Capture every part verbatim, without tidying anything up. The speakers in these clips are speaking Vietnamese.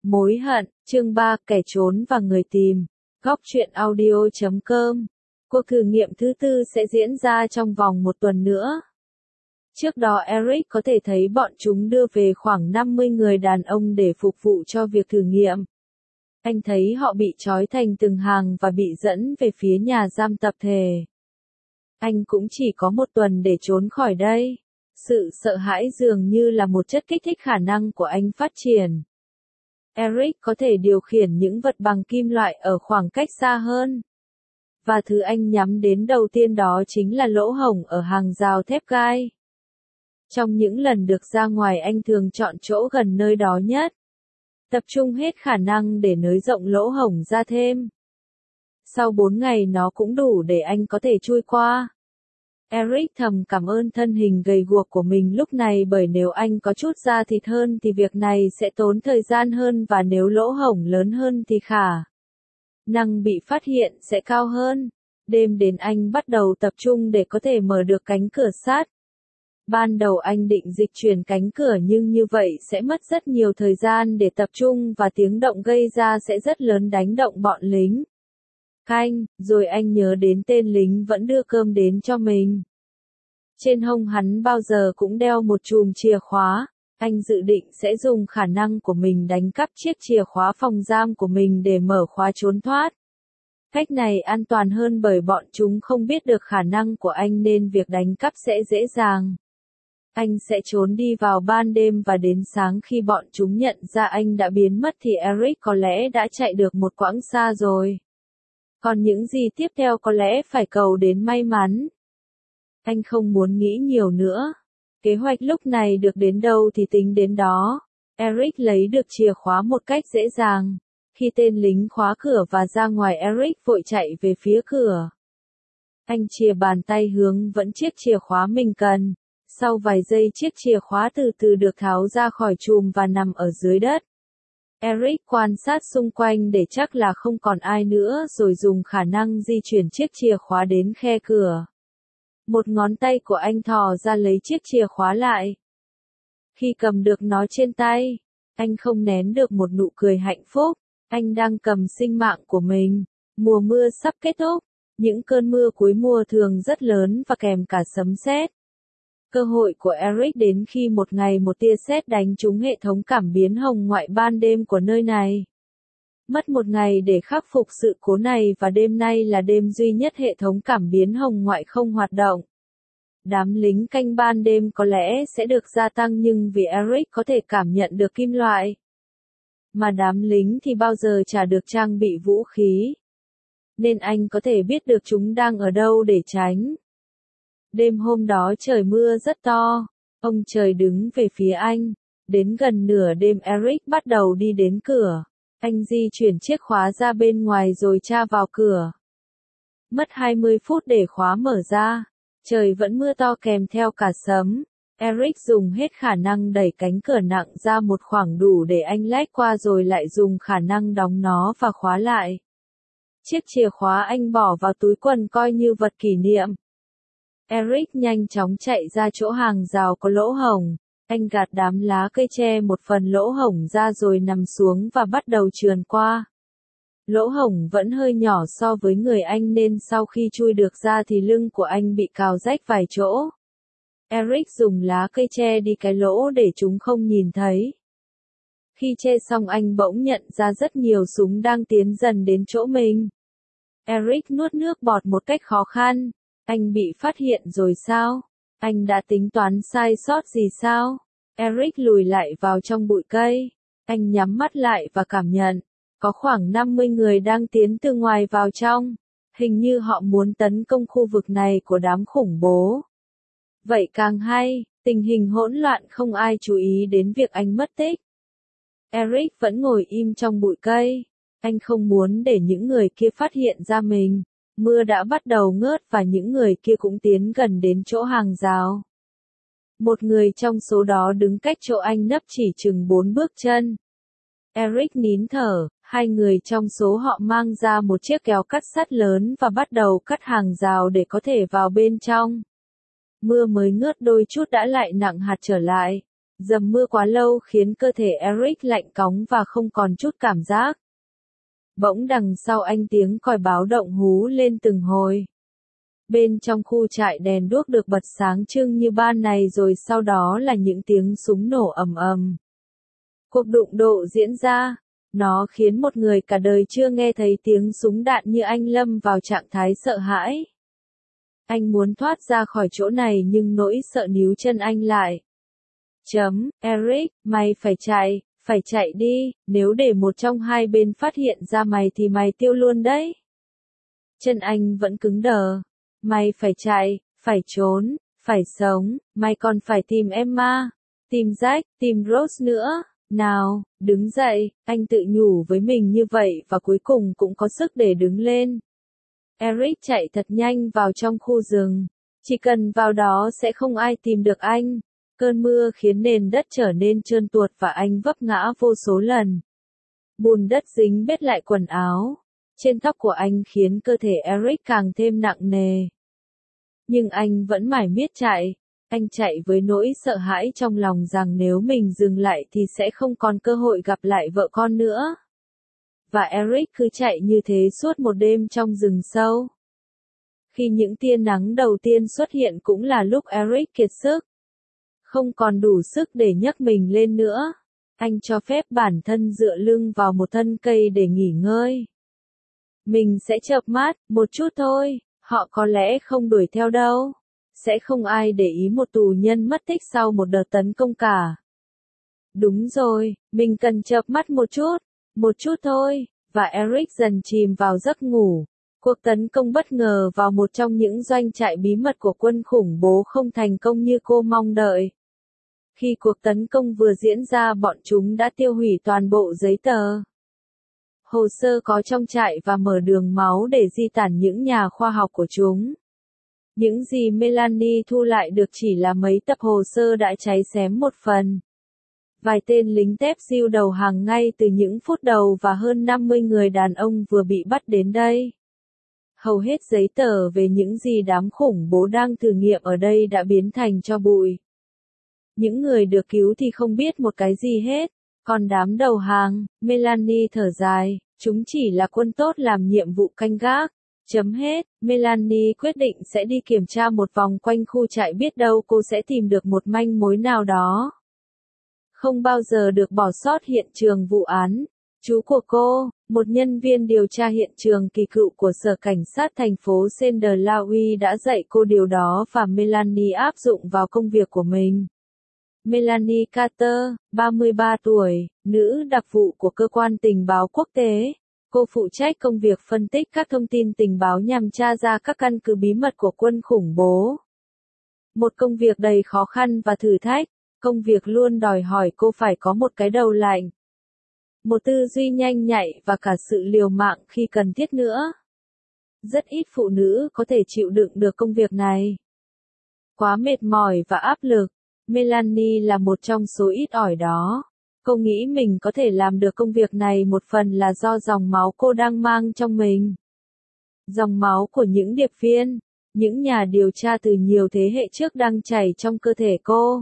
Mối hận, chương ba, kẻ trốn và người tìm. Góc truyện audio chấm com. Cuộc thử nghiệm thứ tư sẽ diễn ra trong vòng một tuần nữa. Trước đó Eric có thể thấy bọn chúng đưa về khoảng năm mươi người đàn ông để phục vụ cho việc thử nghiệm. Anh thấy họ bị trói thành từng hàng và bị dẫn về phía nhà giam tập thể. Anh cũng chỉ có một tuần để trốn khỏi đây. Sự sợ hãi dường như là một chất kích thích khả năng của anh phát triển. Eric có thể điều khiển những vật bằng kim loại ở khoảng cách xa hơn. Và thứ anh nhắm đến đầu tiên đó chính là lỗ hổng ở hàng rào thép gai. Trong những lần được ra ngoài anh thường chọn chỗ gần nơi đó nhất. Tập trung hết khả năng để nới rộng lỗ hổng ra thêm. Sau bốn ngày nó cũng đủ để anh có thể chui qua. Eric thầm cảm ơn thân hình gầy guộc của mình lúc này, bởi nếu anh có chút da thịt hơn thì việc này sẽ tốn thời gian hơn, và nếu lỗ hổng lớn hơn thì khả năng bị phát hiện sẽ cao hơn. Đêm đến anh bắt đầu tập trung để có thể mở được cánh cửa sắt. Ban đầu anh định dịch chuyển cánh cửa, nhưng như vậy sẽ mất rất nhiều thời gian để tập trung và tiếng động gây ra sẽ rất lớn, đánh động bọn lính canh. Rồi anh nhớ đến tên lính vẫn đưa cơm đến cho mình. Trên hông hắn bao giờ cũng đeo một chùm chìa khóa. Anh dự định sẽ dùng khả năng của mình đánh cắp chiếc chìa khóa phòng giam của mình để mở khóa trốn thoát. Cách này an toàn hơn bởi bọn chúng không biết được khả năng của anh nên việc đánh cắp sẽ dễ dàng. Anh sẽ trốn đi vào ban đêm và đến sáng khi bọn chúng nhận ra anh đã biến mất thì Eric có lẽ đã chạy được một quãng xa rồi. Còn những gì tiếp theo có lẽ phải cầu đến may mắn. Anh không muốn nghĩ nhiều nữa. Kế hoạch lúc này được đến đâu thì tính đến đó. Eric lấy được chìa khóa một cách dễ dàng. Khi tên lính khóa cửa và ra ngoài, Eric vội chạy về phía cửa. Anh chìa bàn tay hướng vẫn chiếc chìa khóa mình cần. Sau vài giây chiếc chìa khóa từ từ được tháo ra khỏi chùm và nằm ở dưới đất. Eric quan sát xung quanh để chắc là không còn ai nữa, rồi dùng khả năng di chuyển chiếc chìa khóa đến khe cửa. Một ngón tay của anh thò ra lấy chiếc chìa khóa lại. Khi cầm được nó trên tay, anh không nén được một nụ cười hạnh phúc. Anh đang cầm sinh mạng của mình. Mùa mưa sắp kết thúc. Những cơn mưa cuối mùa thường rất lớn và kèm cả sấm sét. Cơ hội của Eric đến khi một ngày một tia sét đánh trúng hệ thống cảm biến hồng ngoại ban đêm của nơi này. Mất một ngày để khắc phục sự cố này và đêm nay là đêm duy nhất hệ thống cảm biến hồng ngoại không hoạt động. Đám lính canh ban đêm có lẽ sẽ được gia tăng, nhưng vì Eric có thể cảm nhận được kim loại, mà đám lính thì bao giờ chả được trang bị vũ khí, nên anh có thể biết được chúng đang ở đâu để tránh. Đêm hôm đó trời mưa rất to. Ông trời đứng về phía anh. Đến gần nửa đêm Eric bắt đầu đi đến cửa. Anh di chuyển chiếc khóa ra bên ngoài rồi tra vào cửa. Mất hai mươi phút để khóa mở ra. Trời vẫn mưa to kèm theo cả sấm. Eric dùng hết khả năng đẩy cánh cửa nặng ra một khoảng đủ để anh lách qua, rồi lại dùng khả năng đóng nó và khóa lại. Chiếc chìa khóa anh bỏ vào túi quần coi như vật kỷ niệm. Eric nhanh chóng chạy ra chỗ hàng rào có lỗ hổng. Anh gạt đám lá cây che một phần lỗ hổng ra rồi nằm xuống và bắt đầu trườn qua. Lỗ hổng vẫn hơi nhỏ so với người anh nên sau khi chui được ra thì lưng của anh bị cào rách vài chỗ. Eric dùng lá cây che đi cái lỗ để chúng không nhìn thấy. Khi che xong anh bỗng nhận ra rất nhiều súng đang tiến dần đến chỗ mình. Eric nuốt nước bọt một cách khó khăn. Anh bị phát hiện rồi sao? Anh đã tính toán sai sót gì sao? Eric lùi lại vào trong bụi cây. Anh nhắm mắt lại và cảm nhận. Có khoảng năm mươi người đang tiến từ ngoài vào trong. Hình như họ muốn tấn công khu vực này của đám khủng bố. Vậy càng hay, tình hình hỗn loạn không ai chú ý đến việc anh mất tích. Eric vẫn ngồi im trong bụi cây. Anh không muốn để những người kia phát hiện ra mình. Mưa đã bắt đầu ngớt và những người kia cũng tiến gần đến chỗ hàng rào. Một người trong số đó đứng cách chỗ anh nấp chỉ chừng bốn bước chân. Eric nín thở, hai người trong số họ mang ra một chiếc kéo cắt sắt lớn và bắt đầu cắt hàng rào để có thể vào bên trong. Mưa mới ngớt đôi chút đã lại nặng hạt trở lại. Dầm mưa quá lâu khiến cơ thể Eric lạnh cóng và không còn chút cảm giác. Bỗng đằng sau anh tiếng còi báo động hú lên từng hồi. Bên trong khu trại đèn đuốc được bật sáng trưng như ban ngày rồi sau đó là những tiếng súng nổ ầm ầm. Cuộc đụng độ diễn ra, nó khiến một người cả đời chưa nghe thấy tiếng súng đạn như anh lâm vào trạng thái sợ hãi. Anh muốn thoát ra khỏi chỗ này nhưng nỗi sợ níu chân anh lại. Chấm, Eric, mày phải chạy, phải chạy đi, nếu để một trong hai bên phát hiện ra mày thì mày tiêu luôn đấy. Chân anh vẫn cứng đờ. Mày phải chạy, phải trốn, phải sống, mày còn phải tìm Emma, tìm Jack, tìm Rose nữa. Nào, đứng dậy, anh tự nhủ với mình như vậy và cuối cùng cũng có sức để đứng lên. Eric chạy thật nhanh vào trong khu rừng. Chỉ cần vào đó sẽ không ai tìm được anh. Cơn mưa khiến nền đất trở nên trơn tuột và anh vấp ngã vô số lần. Bùn đất dính bết lại quần áo. Trên tóc của anh khiến cơ thể Eric càng thêm nặng nề. Nhưng anh vẫn mải miết chạy. Anh chạy với nỗi sợ hãi trong lòng rằng nếu mình dừng lại thì sẽ không còn cơ hội gặp lại vợ con nữa. Và Eric cứ chạy như thế suốt một đêm trong rừng sâu. Khi những tia nắng đầu tiên xuất hiện cũng là lúc Eric kiệt sức. Không còn đủ sức để nhấc mình lên nữa. Anh cho phép bản thân dựa lưng vào một thân cây để nghỉ ngơi. Mình sẽ chợp mắt, một chút thôi, họ có lẽ không đuổi theo đâu. Sẽ không ai để ý một tù nhân mất tích sau một đợt tấn công cả. Đúng rồi, mình cần chợp mắt một chút, một chút thôi, và Eric dần chìm vào giấc ngủ. Cuộc tấn công bất ngờ vào một trong những doanh trại bí mật của quân khủng bố không thành công như cô mong đợi. Khi cuộc tấn công vừa diễn ra bọn chúng đã tiêu hủy toàn bộ giấy tờ. Hồ sơ có trong trại và mở đường máu để di tản những nhà khoa học của chúng. Những gì Melanie thu lại được chỉ là mấy tập hồ sơ đã cháy xém một phần. Vài tên lính tép siêu đầu hàng ngay từ những phút đầu và hơn năm mươi người đàn ông vừa bị bắt đến đây. Hầu hết giấy tờ về những gì đám khủng bố đang thử nghiệm ở đây đã biến thành tro bụi. Những người được cứu thì không biết một cái gì hết, còn đám đầu hàng, Melanie thở dài, chúng chỉ là quân tốt làm nhiệm vụ canh gác. Chấm hết, Melanie quyết định sẽ đi kiểm tra một vòng quanh khu trại biết đâu cô sẽ tìm được một manh mối nào đó. Không bao giờ được bỏ sót hiện trường vụ án. Chú của cô, một nhân viên điều tra hiện trường kỳ cựu của Sở Cảnh sát thành phố Saint Louis đã dạy cô điều đó và Melanie áp dụng vào công việc của mình. Melanie Carter, ba mươi ba tuổi, nữ đặc vụ của cơ quan tình báo quốc tế. Cô phụ trách công việc phân tích các thông tin tình báo nhằm tra ra các căn cứ bí mật của quân khủng bố. Một công việc đầy khó khăn và thử thách, công việc luôn đòi hỏi cô phải có một cái đầu lạnh. Một tư duy nhanh nhạy và cả sự liều mạng khi cần thiết nữa. Rất ít phụ nữ có thể chịu đựng được công việc này. Quá mệt mỏi và áp lực, Melanie là một trong số ít ỏi đó. Cô nghĩ mình có thể làm được công việc này một phần là do dòng máu cô đang mang trong mình. Dòng máu của những điệp viên, những nhà điều tra từ nhiều thế hệ trước đang chảy trong cơ thể cô.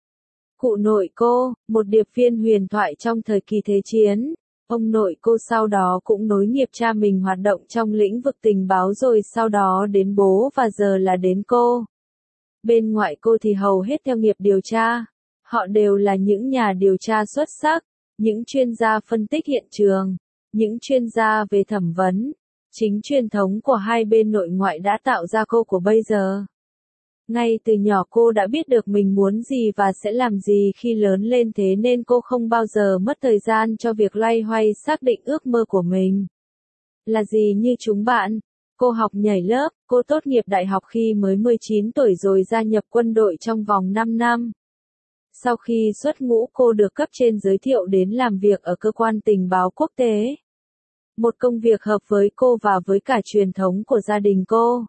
Cụ nội cô, một điệp viên huyền thoại trong thời kỳ Thế chiến. Ông nội cô sau đó cũng nối nghiệp cha mình hoạt động trong lĩnh vực tình báo rồi sau đó đến bố và giờ là đến cô. Bên ngoại cô thì hầu hết theo nghiệp điều tra. Họ đều là những nhà điều tra xuất sắc, những chuyên gia phân tích hiện trường, những chuyên gia về thẩm vấn. Chính truyền thống của hai bên nội ngoại đã tạo ra cô của bây giờ. Ngay từ nhỏ cô đã biết được mình muốn gì và sẽ làm gì khi lớn lên thế nên cô không bao giờ mất thời gian cho việc loay hoay xác định ước mơ của mình. Là gì như chúng bạn? Cô học nhảy lớp, cô tốt nghiệp đại học khi mới mười chín tuổi rồi gia nhập quân đội trong vòng năm năm. Sau khi xuất ngũ cô được cấp trên giới thiệu đến làm việc ở cơ quan tình báo quốc tế. Một công việc hợp với cô và với cả truyền thống của gia đình cô.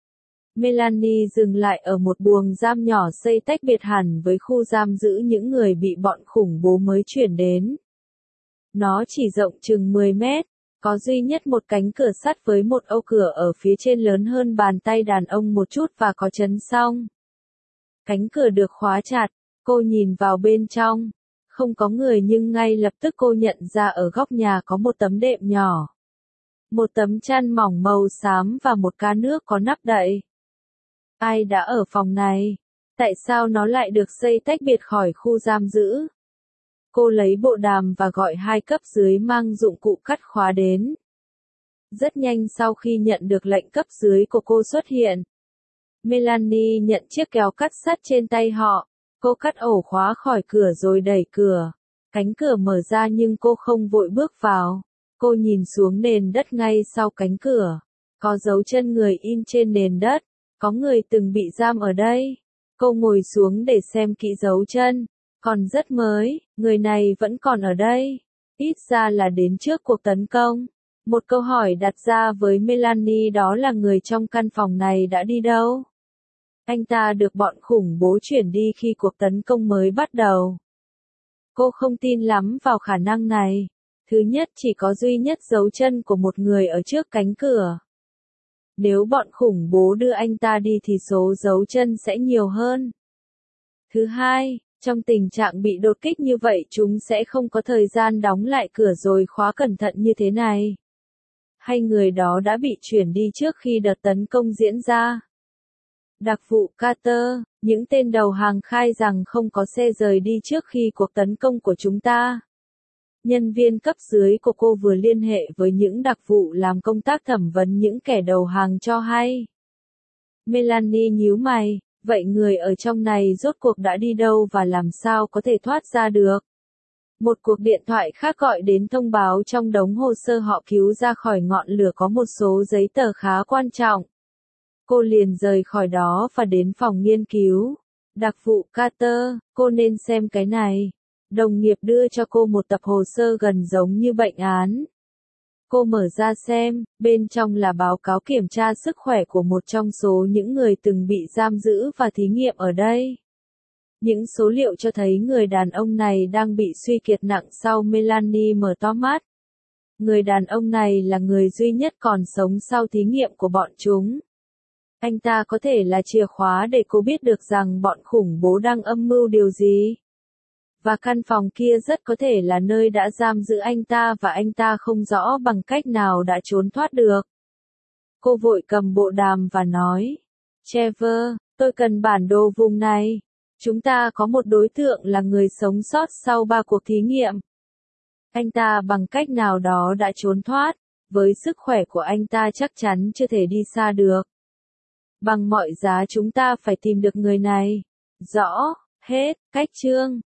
Melanie dừng lại ở một buồng giam nhỏ xây tách biệt hẳn với khu giam giữ những người bị bọn khủng bố mới chuyển đến. Nó chỉ rộng chừng mười mét, có duy nhất một cánh cửa sắt với một âu cửa ở phía trên lớn hơn bàn tay đàn ông một chút và có chấn song. Cánh cửa được khóa chặt, Cô nhìn vào bên trong. Không có người nhưng ngay lập tức cô nhận ra ở góc nhà có một tấm đệm nhỏ. Một tấm chăn mỏng màu xám và một ca nước có nắp đậy. Ai đã ở phòng này? Tại sao nó lại được xây tách biệt khỏi khu giam giữ? Cô lấy bộ đàm và gọi hai cấp dưới mang dụng cụ cắt khóa đến. Rất nhanh sau khi nhận được lệnh cấp dưới của cô xuất hiện, Melanie nhận chiếc kéo cắt sắt trên tay họ. Cô cắt ổ khóa khỏi cửa rồi đẩy cửa. Cánh cửa mở ra nhưng cô không vội bước vào. Cô nhìn xuống nền đất ngay sau cánh cửa. Có dấu chân người in trên nền đất. Có người từng bị giam ở đây. Cô ngồi xuống để xem kỹ dấu chân. Còn rất mới, người này vẫn còn ở đây. Ít ra là đến trước cuộc tấn công. Một câu hỏi đặt ra với Melanie đó là người trong căn phòng này đã đi đâu? Anh ta được bọn khủng bố chuyển đi khi cuộc tấn công mới bắt đầu. Cô không tin lắm vào khả năng này. Thứ nhất, chỉ có duy nhất dấu chân của một người ở trước cánh cửa. Nếu bọn khủng bố đưa anh ta đi thì số dấu chân sẽ nhiều hơn. Thứ hai, trong tình trạng bị đột kích như vậy chúng sẽ không có thời gian đóng lại cửa rồi khóa cẩn thận như thế này. Hay người đó đã bị chuyển đi trước khi đợt tấn công diễn ra. Đặc vụ Carter, những tên đầu hàng khai rằng không có xe rời đi trước khi cuộc tấn công của chúng ta. Nhân viên cấp dưới của cô vừa liên hệ với những đặc vụ làm công tác thẩm vấn những kẻ đầu hàng cho hay. Melanie nhíu mày, vậy người ở trong này rốt cuộc đã đi đâu và làm sao có thể thoát ra được? Một cuộc điện thoại khác gọi đến thông báo trong đống hồ sơ họ cứu ra khỏi ngọn lửa có một số giấy tờ khá quan trọng. Cô liền rời khỏi đó và đến phòng nghiên cứu. Đặc vụ Carter, cô nên xem cái này. Đồng nghiệp đưa cho cô một tập hồ sơ gần giống như bệnh án. Cô mở ra xem, bên trong là báo cáo kiểm tra sức khỏe của một trong số những người từng bị giam giữ và thí nghiệm ở đây. Những số liệu cho thấy người đàn ông này đang bị suy kiệt nặng sau Melanie mở to mắt. Người đàn ông này là người duy nhất còn sống sau thí nghiệm của bọn chúng. Anh ta có thể là chìa khóa để cô biết được rằng bọn khủng bố đang âm mưu điều gì. Và căn phòng kia rất có thể là nơi đã giam giữ anh ta và anh ta không rõ bằng cách nào đã trốn thoát được. Cô vội cầm bộ đàm và nói, Trevor, tôi cần bản đồ vùng này. Chúng ta có một đối tượng là người sống sót sau ba cuộc thí nghiệm. Anh ta bằng cách nào đó đã trốn thoát, với sức khỏe của anh ta chắc chắn chưa thể đi xa được. Bằng mọi giá chúng ta phải tìm được người này. Rõ, hết, cách chương.